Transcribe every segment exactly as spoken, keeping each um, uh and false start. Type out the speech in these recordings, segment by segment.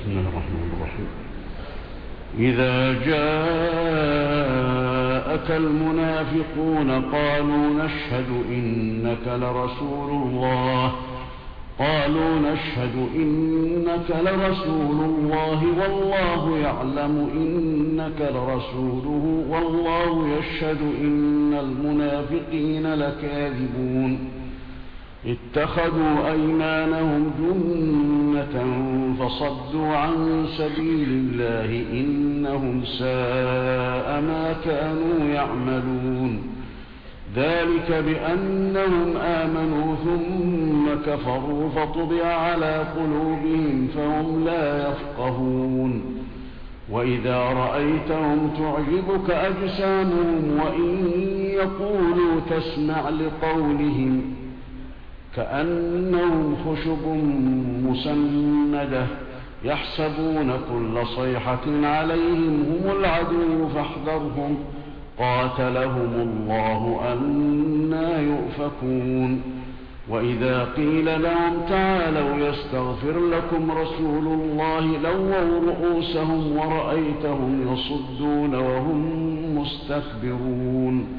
بسم الله الرحمن الرحيم. إذا جاءك المنافقون قالوا نشهد إنك لرسول الله قالوا نشهد إنك لرسول الله والله يعلم إنك لرسوله والله يشهد إن المنافقين لكاذبون اتخذوا أيمانهم جنة فصدوا عن سبيل الله إنهم ساء ما كانوا يعملون ذلك بأنهم آمنوا ثم كفروا فطبع على قلوبهم فهم لا يفقهون وإذا رأيتهم تعجبك أجسامهم وإن يقولوا تسمع لقولهم كأنهم خشب مسندة يحسبون كل صيحة عليهم هم العدو فاحذرهم قاتلهم الله أنى يؤفكون وإذا قيل لهم تعالوا يستغفر لكم رسول الله لووا رؤوسهم ورأيتهم يصدون وهم مستكبرون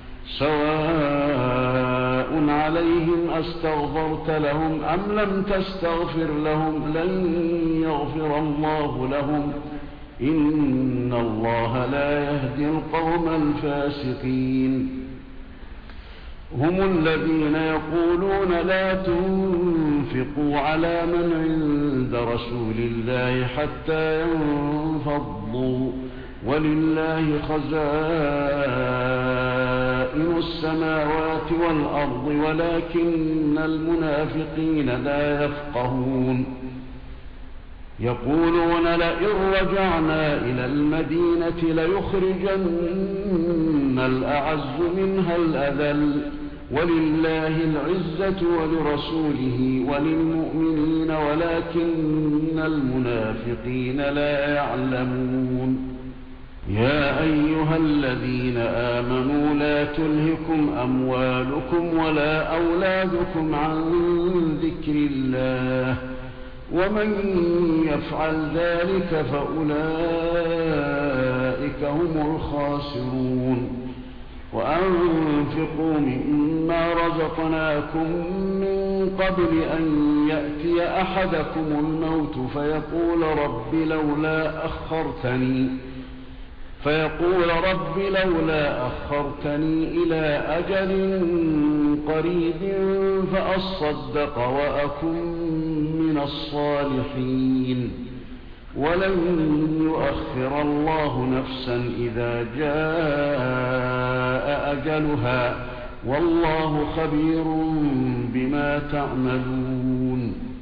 سواء عليهم أستغفرت لهم أم لم تستغفر لهم لن يغفر الله لهم إن الله لا يهدي القوم الفاسقين هم الذين يقولون لا تنفقوا على من عند رسول الله حتى ينفضوا ولله خزائن السماوات والأرض ولكن المنافقين لا يفقهون يقولون لئن رجعنا إلى المدينة ليخرجن الأعز منها الأذل ولله العزة ولرسوله وللمؤمنين ولكن المنافقين لا يعلمون يا أيها الذين آمنوا لا تلهكم أموالكم ولا أولادكم عن ذكر الله ومن يفعل ذلك فأولئك هم الخاسرون وأنفقوا مما رزقناكم من قبل أن يأتي أحدكم الموت فيقول رب لولا أخرتني فيقول رب لولا أخرتني إلى أجل قريب فأصدق وأكن من الصالحين ولن يؤخر الله نفسا إذا جاء أجلها والله خبير بما تعملون